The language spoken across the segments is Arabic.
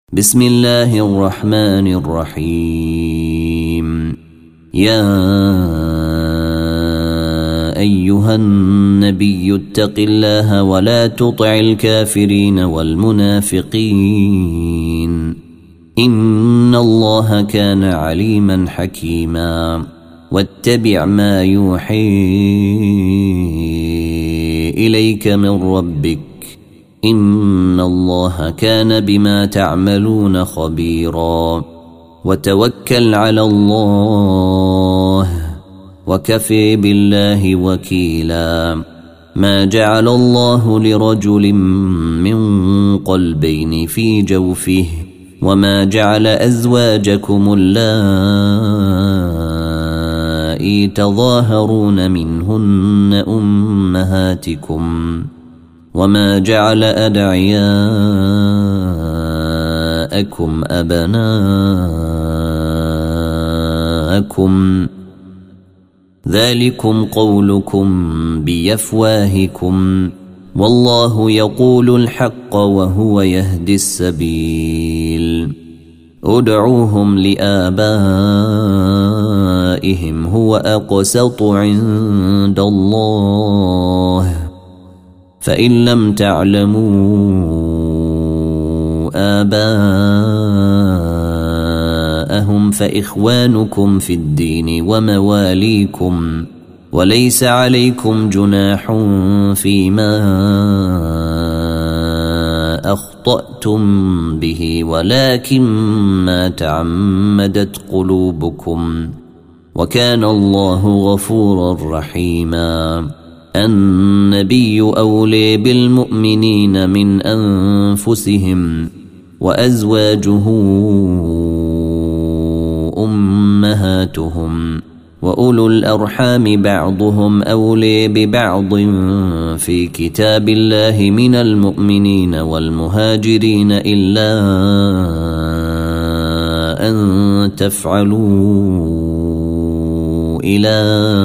بسم الله الرحمن الرحيم. يا أيها النبي اتق الله ولا تطع الكافرين والمنافقين إن الله كان عليما حكيما. واتبع ما يوحي إليك من ربك إن الله كان بما تعملون خبيرا. وتوكل على الله وكفي بالله وكيلا. ما جعل الله لرجل من قلبين في جوفه وما جعل أزواجكم اللائي تظاهرون منهن أمهاتكم وما جعل أدعياءكم أبناءكم ذلكم قولكم بأفواهكم والله يقول الحق وهو يهدي السبيل. ادعوهم لآبائهم هو أقسط عند الله فإن لم تعلموا آباءهم فإخوانكم في الدين ومواليكم وليس عليكم جناح فيما أخطأتم به ولكن ما تعمدت قلوبكم وكان الله غفورا رحيما. النبي أولي بالمؤمنين من أنفسهم وأزواجه أمهاتهم وأولو الأرحام بعضهم أولي ببعض في كتاب الله من المؤمنين والمهاجرين إلا أن تفعلوا إلى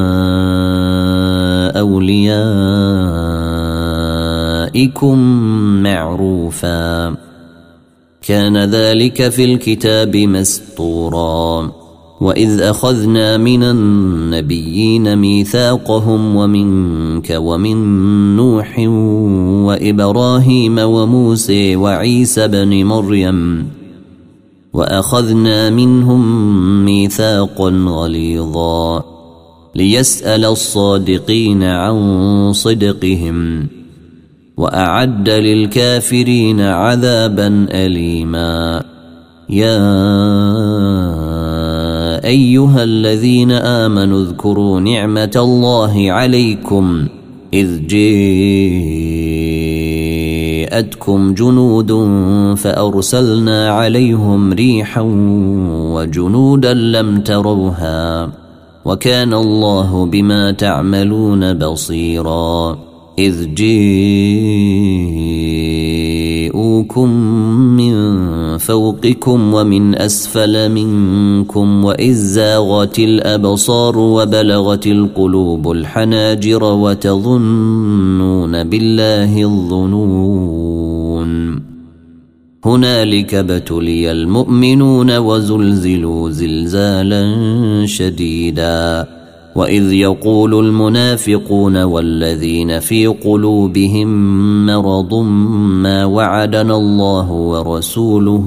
أوليائكم معروفا كان ذلك في الكتاب مسطورا. وإذ أخذنا من النبيين ميثاقهم ومنك ومن نوح وإبراهيم وموسى وعيسى بن مريم وأخذنا منهم ميثاقا غليظا ليسأل الصادقين عن صدقهم وأعد للكافرين عذابا أليما. يا أيها الذين آمنوا اذكروا نعمة الله عليكم إذ جاءتكم جنود فأرسلنا عليهم ريحا وجنودا لم تروها وكان الله بما تعملون بصيرا. إذ جاءوكم من فوقكم ومن أسفل منكم وإذ زاغت الأبصار وبلغت القلوب الحناجر وتظنون بالله الظنون. هنالك ابتلي المؤمنون وزلزلوا زلزالا شديدا. وإذ يقول المنافقون والذين في قلوبهم مرض ما وعدنا الله ورسوله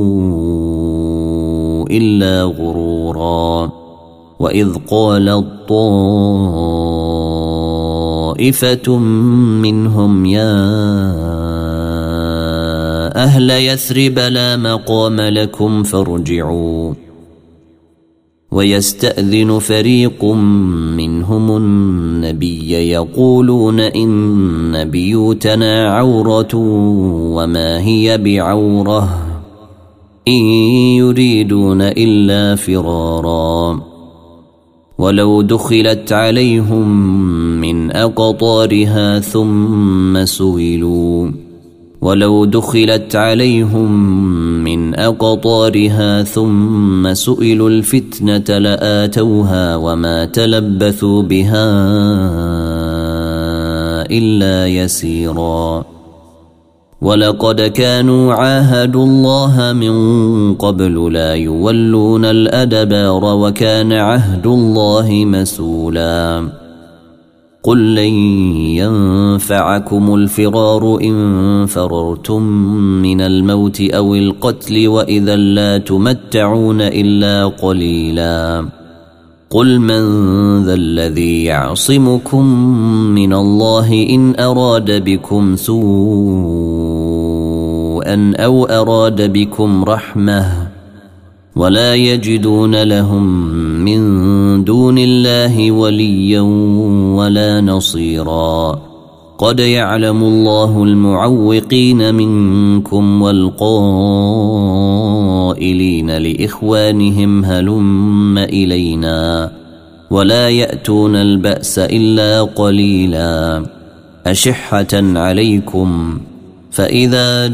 إلا غرورا. وإذ قالت طائفة منهم يا أهل يثرب لا مقام لكم فارجعوا ويستأذن فريق منهم النبي يقولون إن بيوتنا عورة وما هي بعورة إن يريدون إلا فرارا. ولو دخلت عليهم من أقطارها ثم سئلوا الفتنة لآتوها وما تلبثوا بها إلا يسيرا. ولقد كانوا عاهدوا الله من قبل لا يولون الأدبار وكان عهد الله مسؤولا قل لن ينفعكم الفرار إن فررتم من الموت أو القتل وإذا لا تمتعون إلا قليلا قل من ذا الذي يعصمكم من الله إن أراد بكم سوءا أو أراد بكم رحمة ولا يجدون لهم من دون الله وليا ولا نصيرا قد يعلم الله المعوقين منكم والقائلين لإخوانهم هلم إلينا ولا يأتون البأس إلا قليلا أشحة عليكم فإذا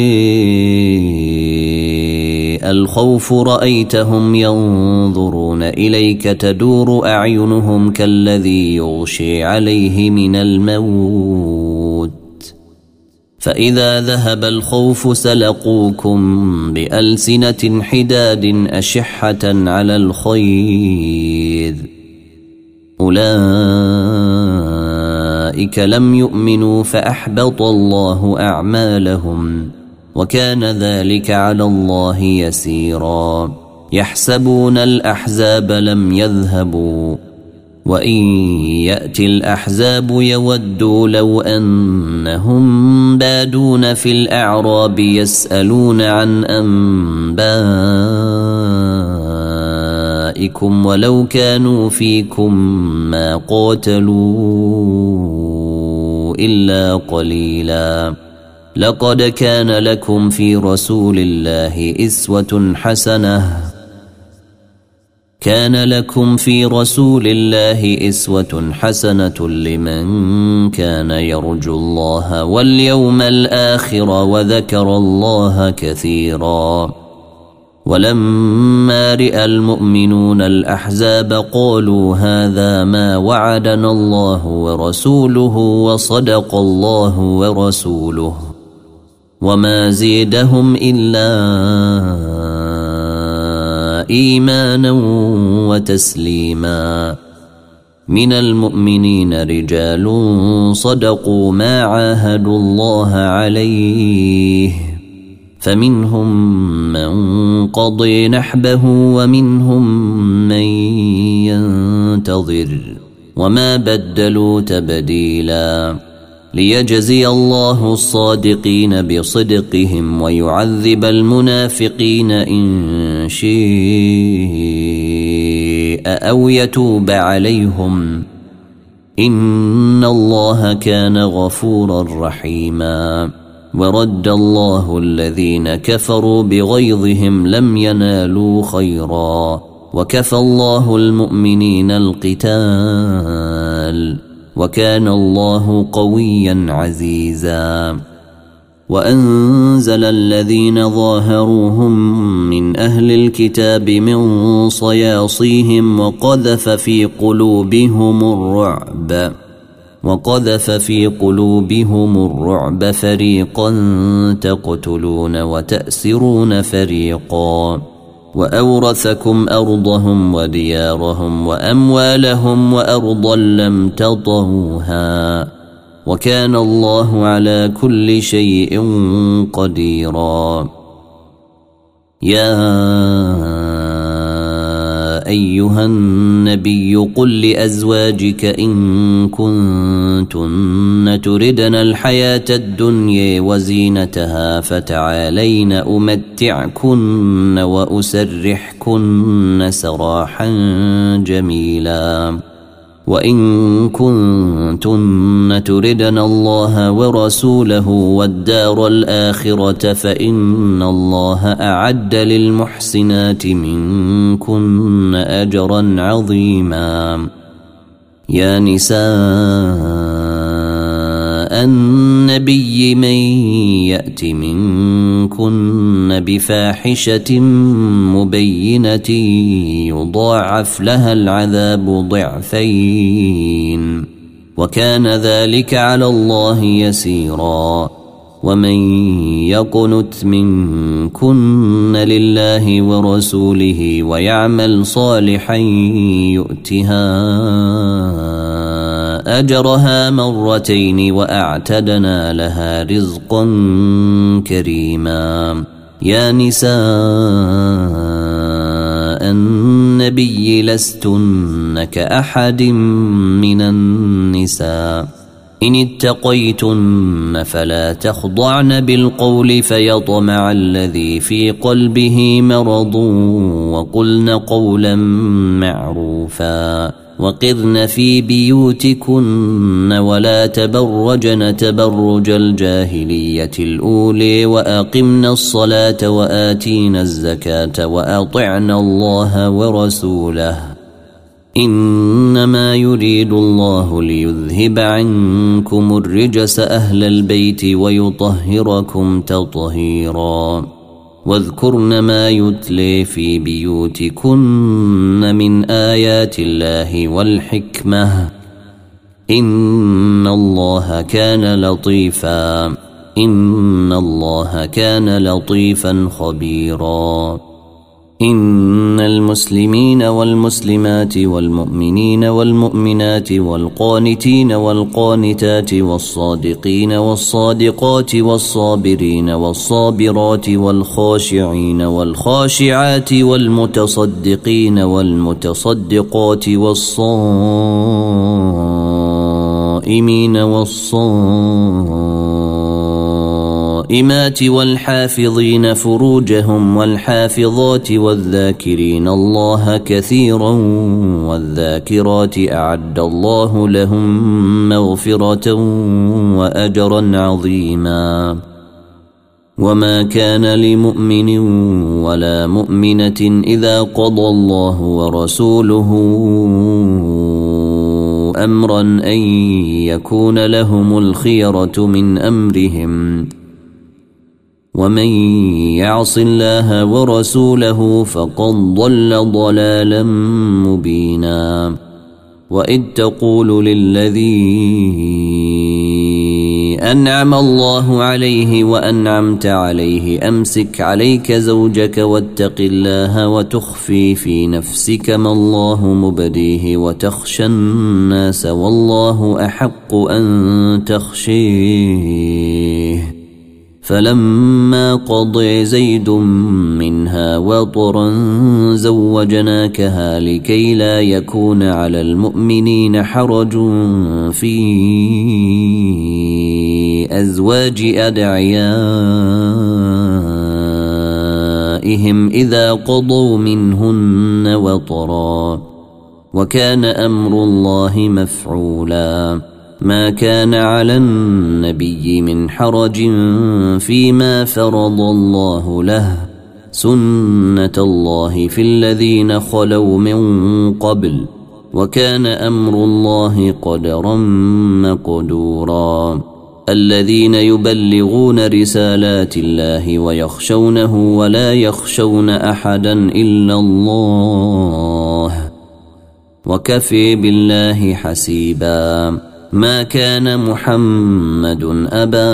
جاء الخوف رأيتهم ينظرون إليك تدور أعينهم كالذي يغشي عليه من الموت فإذا ذهب الخوف سلقوكم بألسنة حداد أشحة على الخير أولئك لم يؤمنوا فأحبط الله أعمالهم وكان ذلك على الله يسيرا يحسبون الأحزاب لم يذهبوا وإن يأتي الأحزاب يودوا لو أنهم بادون في الأعراب يسألون عن أنبائكم ولو كانوا فيكم ما قاتلوا إلا قليلا لقد كان لكم في رسول الله إسوة حسنة لمن كان يرجو الله واليوم الآخر وذكر الله كثيرا ولما رأى المؤمنون الأحزاب قالوا هذا ما وعدنا الله ورسوله وصدق الله ورسوله وما زيدهم إلا إيمانا وتسليما من المؤمنين رجال صدقوا ما عاهدوا الله عليه فمنهم من قضي نحبه ومنهم من ينتظر وما بدلوا تبديلا ليجزي الله الصادقين بصدقهم ويعذب المنافقين إن شاء أو يتوب عليهم إن الله كان غفورا رحيما ورد الله الذين كفروا بغيظهم لم ينالوا خيرا وكفى الله المؤمنين القتال وكان الله قويا عزيزا وأنزل الذين ظاهروهم من أهل الكتاب من صياصيهم وقذف في قلوبهم الرعب فريقا تقتلون وتأسرون فريقا وأورثكم أرضهم وديارهم وأموالهم وأرضا لم تطئوها وكان الله على كل شيء قديرا يا أيها النبي قل لأزواجك إن كنتن تردن الحياة الدنيا وزينتها فتعالين أمتعكن وأسرحكن سراحا جميلا وإن كنتن تردن الله ورسوله والدار الآخرة فإن الله أعد للمحسنات منكن أجرا عظيما يا نساء النبي من يأت منكن بفاحشة مبينة يضاعف لها العذاب ضعفين وكان ذلك على الله يسيرا ومن يقنت منكن لله ورسوله ويعمل صالحا يؤتها أجرها مرتين وأعتدنا لها رزقا كريما. يا نساء النبي لستن كأحد من النساء إن اتقيتن فلا تخضعن بالقول فيطمع الذي في قلبه مرض وقلن قولا معروفا وقرن في بيوتكن ولا تبرجن تبرج الجاهلية الأولى وأقمن الصلاة وآتينا الزكاة وأطعنا الله ورسوله إنما يريد الله ليذهب عنكم الرجس أهل البيت ويطهركم تطهيرا. واذكرن ما يتلي في بيوتكن من آيات الله والحكمة إن الله كان لطيفا خبيرا. إن المسلمين والمسلمات والمؤمنين والمؤمنات والقانتين والقانتات والصادقين والصادقات والصابرين والصابرات والخاشعين والخاشعات والمتصدقين والمتصدقات والصائمين والصائمات والحافظين فروجهم والحافظات والذاكرين الله كثيرا والذاكرات أعد الله لهم مغفرة وأجرا عظيما. وما كان لمؤمن ولا مؤمنة إذا قضى الله ورسوله أمرا أن يكون لهم الخيرة من أمرهم ومن يعص الله ورسوله فقد ضل ضلالا مبينا. وإذ تقول للذي أنعم الله عليه وأنعمت عليه أمسك عليك زوجك واتق الله وتخفي في نفسك ما الله مبديه وتخشى الناس والله أحق أن تخشيه فلما قضى زيد منها وطرا زوجناكها لكي لا يكون على المؤمنين حرج في أزواج أدعيائهم إذا قضوا منهن وطرا وكان أمر الله مفعولا. ما كان على النبي من حرج فيما فرض الله له سنة الله في الذين خلوا من قبل وكان أمر الله قدرا مقدورا. الذين يبلغون رسالات الله ويخشونه ولا يخشون أحدا إلا الله وكفي بالله حسيبا. ما كان محمد أبا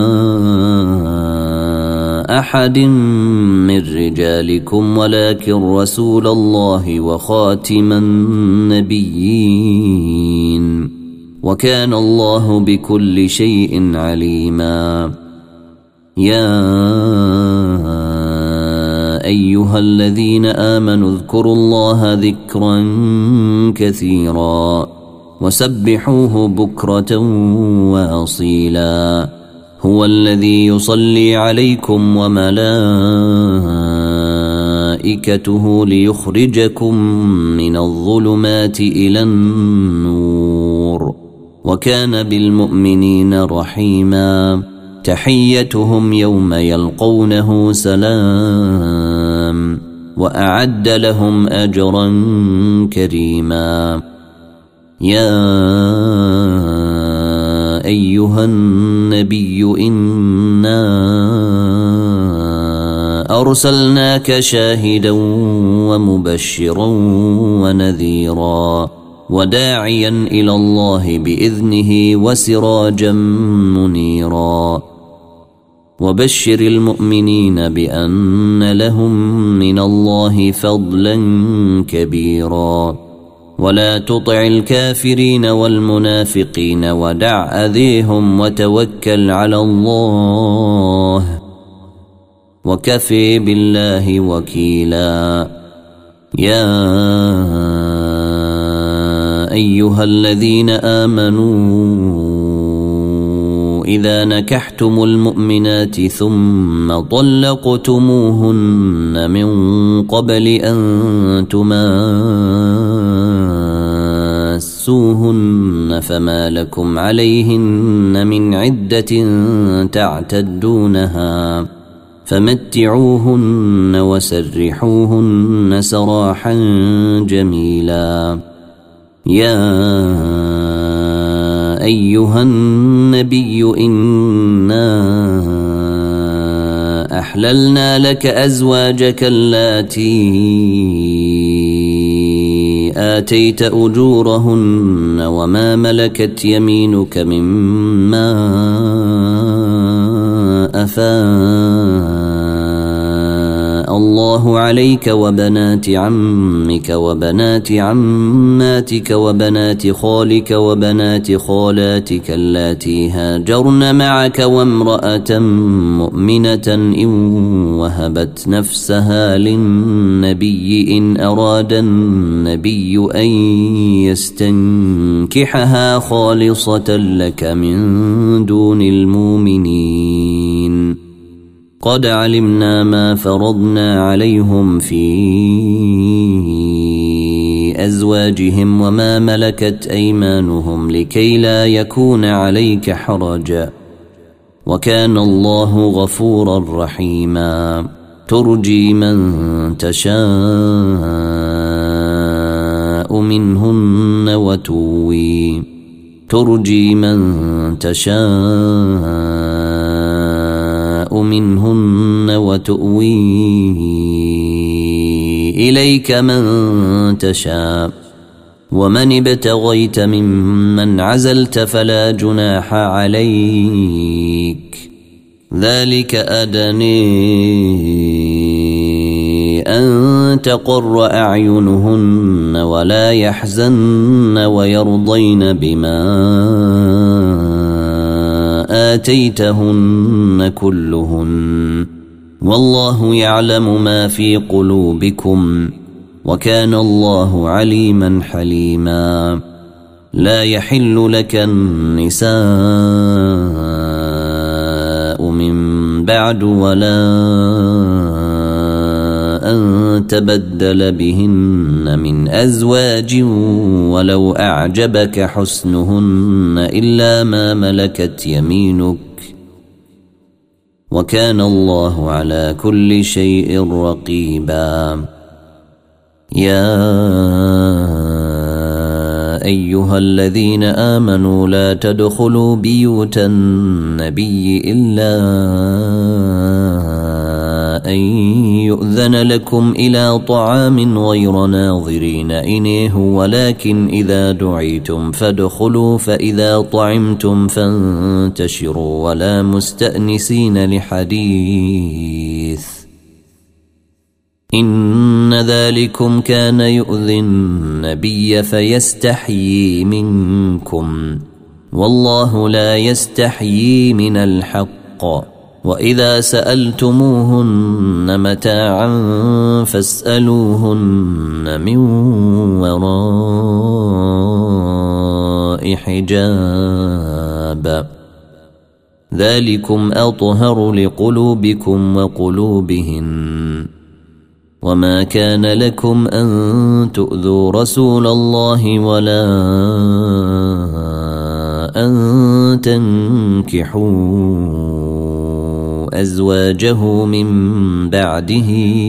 أحد من رجالكم ولكن رسول الله وخاتم النبيين وكان الله بكل شيء عليما. يا أيها الذين آمنوا اذكروا الله ذكرا كثيرا وسبحوه بكرة وأصيلا. هو الذي يصلي عليكم وملائكته ليخرجكم من الظلمات إلى النور وكان بالمؤمنين رحيما. تحيتهم يوم يلقونه سلام وأعد لهم أجرا كريما. يا أيها النبي إنا أرسلناك شاهدا ومبشرا ونذيرا وداعيا إلى الله بإذنه وسراجا منيرا. وبشر المؤمنين بأن لهم من الله فضلا كبيرا ولا تطع الكافرين والمنافقين ودع أذيهم وتوكل على الله وكفي بالله وكيلا. يا أيها الذين آمنوا إذا نكحتم المؤمنات ثم طلقتموهن من قبل أن تماسوهن فما لكم عليهن من عدة تعتدونها فمتعوهن وسرحوهن سراحا جميلا. يا أيها النبي إنا أحللنا لك أزواجك اللاتي آتيت أجورهن وما ملكت يمينك مما أفاء الله عليك وبنات عمك وبنات عماتك وبنات خالك وبنات خالاتك اللاتي هاجرن معك وامرأة مؤمنة إن وهبت نفسها للنبي إن أراد النبي أن يستنكحها خالصة لك من دون المؤمنين. قد علمنا ما فرضنا عليهم في أزواجهم وما ملكت أيمانهم لكي لا يكون عليك حرج وكان الله غفورا رحيما. ترجي من تشاء منهن وتؤوي إليك من تشاء ومن ابتغيت ممن عزلت فلا جناح عليك. ذلك أدني أن تقر أعينهن ولا يحزن ويرضين بما آتيتهن كلهن والله يعلم ما في قلوبكم وكان الله عليما حليما. لا يحل لك النساء من بعد ولا أن تبدل بهن من أزواج ولو أعجبك حسنهن إلا ما ملكت يمينك وكان الله على كل شيء رقيبا. يا أيها الذين آمنوا لا تدخلوا بيوت النبي إلا أن يؤذن لكم إلى طعام غير ناظرين إنيه ولكن إذا دعيتم فادخلوا فإذا طعمتم فانتشروا ولا مستأنسين لحديث إن ذلكم كان يؤذي النبي فيستحيي منكم والله لا يستحيي من الحق. وإذا سألتموهن متاعا فاسألوهن من وراء حجاب ذلكم أطهر لقلوبكم وقلوبهن. وما كان لكم أن تؤذوا رسول الله ولا أن تنكحوا أزواجه من بعده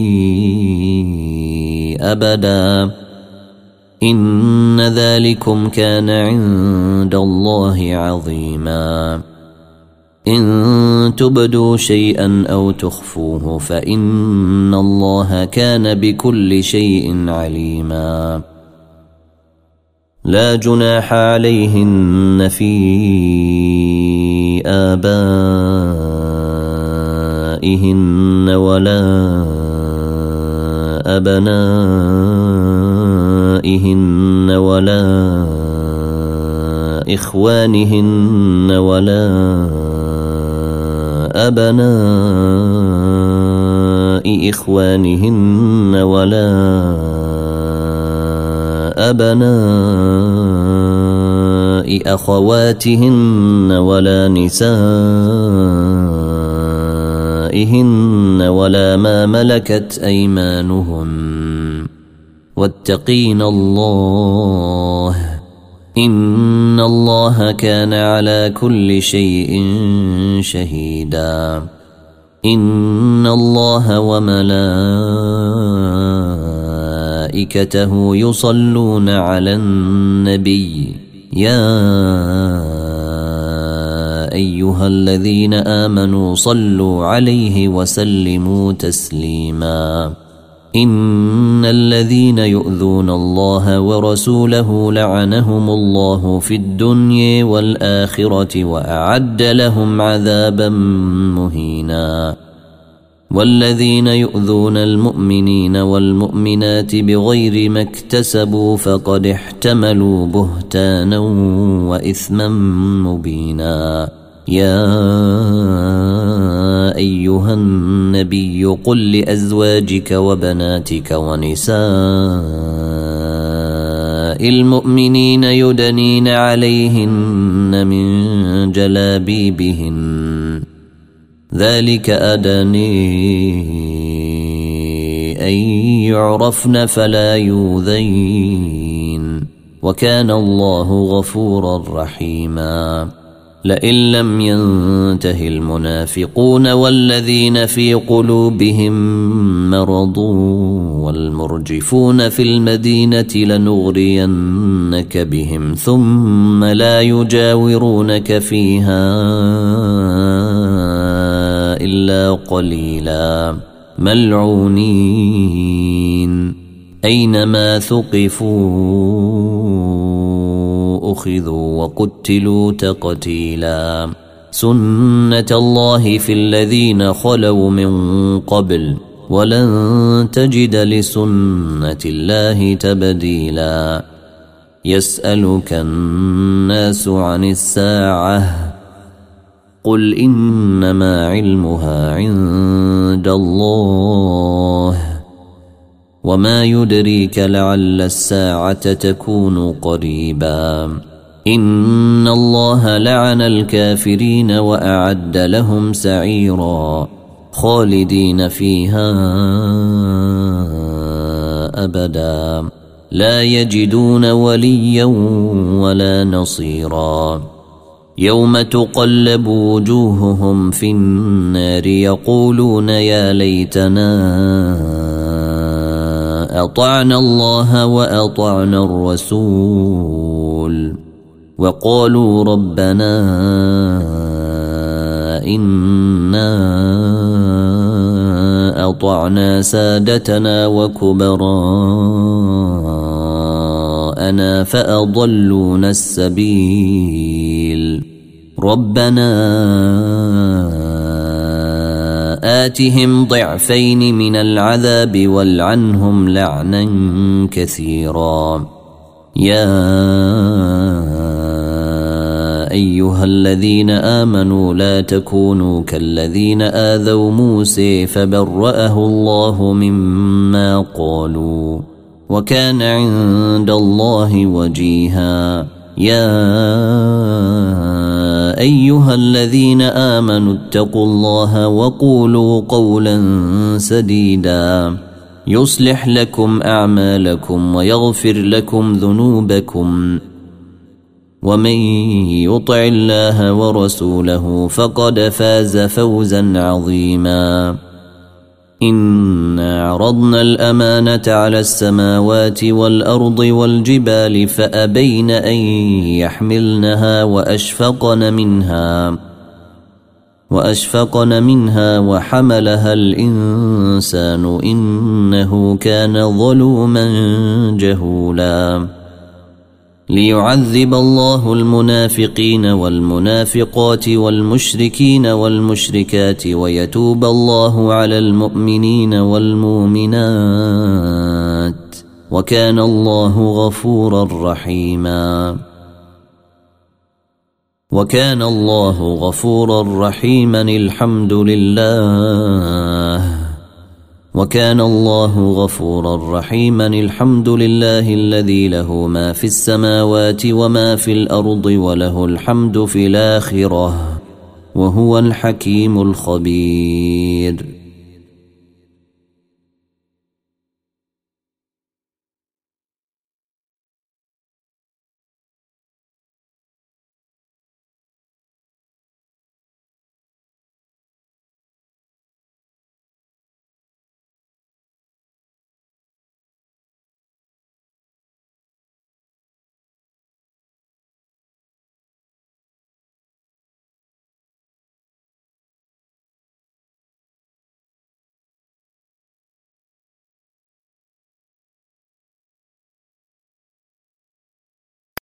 أبدا إن ذلكم كان عند الله عظيما. إن تبدوا شيئا أو تخفوه فإن الله كان بكل شيء عليما. لا جناح عليهن في آبائهن نسائهن ولا أبنائهن ولا إخوانهن ولا أبناء إخوانهن ولا أبناء أخواتهن ولا نسائهن ولا ما ملكت أيمانهن واتقين الله إن الله كان على كل شيء شهيدا إن الله وملائكته يصلون على النبي يا أيها الذين آمنوا صلوا عليه وسلموا تسليما إن الذين يؤذون الله ورسوله لعنهم الله في الدنيا والآخرة وأعد لهم عذابا مهينا والذين يؤذون المؤمنين والمؤمنات بغير ما اكتسبوا فقد احتملوا بهتانا وإثما مبينا يا أيها النبي قل لأزواجك وبناتك ونساء المؤمنين يدنين عليهن من جلابيبهن ذلك أدني أن يعرفن فلا يؤذين وكان الله غفورا رحيما لئن لم ينته المنافقون والذين في قلوبهم مرض والمرجفون في المدينة لنغرينك بهم ثم لا يجاورونك فيها إلا قليلا ملعونين أينما ثقفوا أخذوا وقتلوا تقتيلا سنة الله في الذين خلوا من قبل ولن تجد لسنة الله تبديلا يسألك الناس عن الساعة قل إنما علمها عند الله وما يدريك لعل الساعة تكون قريبا إن الله لعن الكافرين وأعد لهم سعيرا خالدين فيها أبدا لا يجدون وليا ولا نصيرا يوم تقلب وجوههم في النار يقولون يا ليتنا أطعنا الله وأطعنا الرسول وقالوا ربنا إنا أطعنا سادتنا وكبراءنا فأضلونا السبيل ربنا آتهم ضعفين من العذاب والعنهم لعنا كثيرا يا أيها الذين آمنوا لا تكونوا كالذين آذوا موسى فبرأه الله مما قالوا وكان عند الله وجيها يا أيها الذين آمنوا اتقوا الله وقولوا قولا سديدا يصلح لكم أعمالكم ويغفر لكم ذنوبكم ومن يطع الله ورسوله فقد فاز فوزا عظيما إنا عرضنا الأمانة على السماوات والأرض والجبال فأبين أن يحملنها وأشفقن منها وحملها الإنسان إنه كان ظلوما جهولا ليعذب الله المنافقين والمنافقات والمشركين والمشركات ويتوب الله على المؤمنين والمؤمنات وكان الله غفورا رحيما. وكان الله غفورا رحيما. الحمد لله. وكان الله غفورا رحيما. الحمد لله الذي له ما في السماوات وما في الأرض وله الحمد في الآخرة وهو الحكيم الخبير.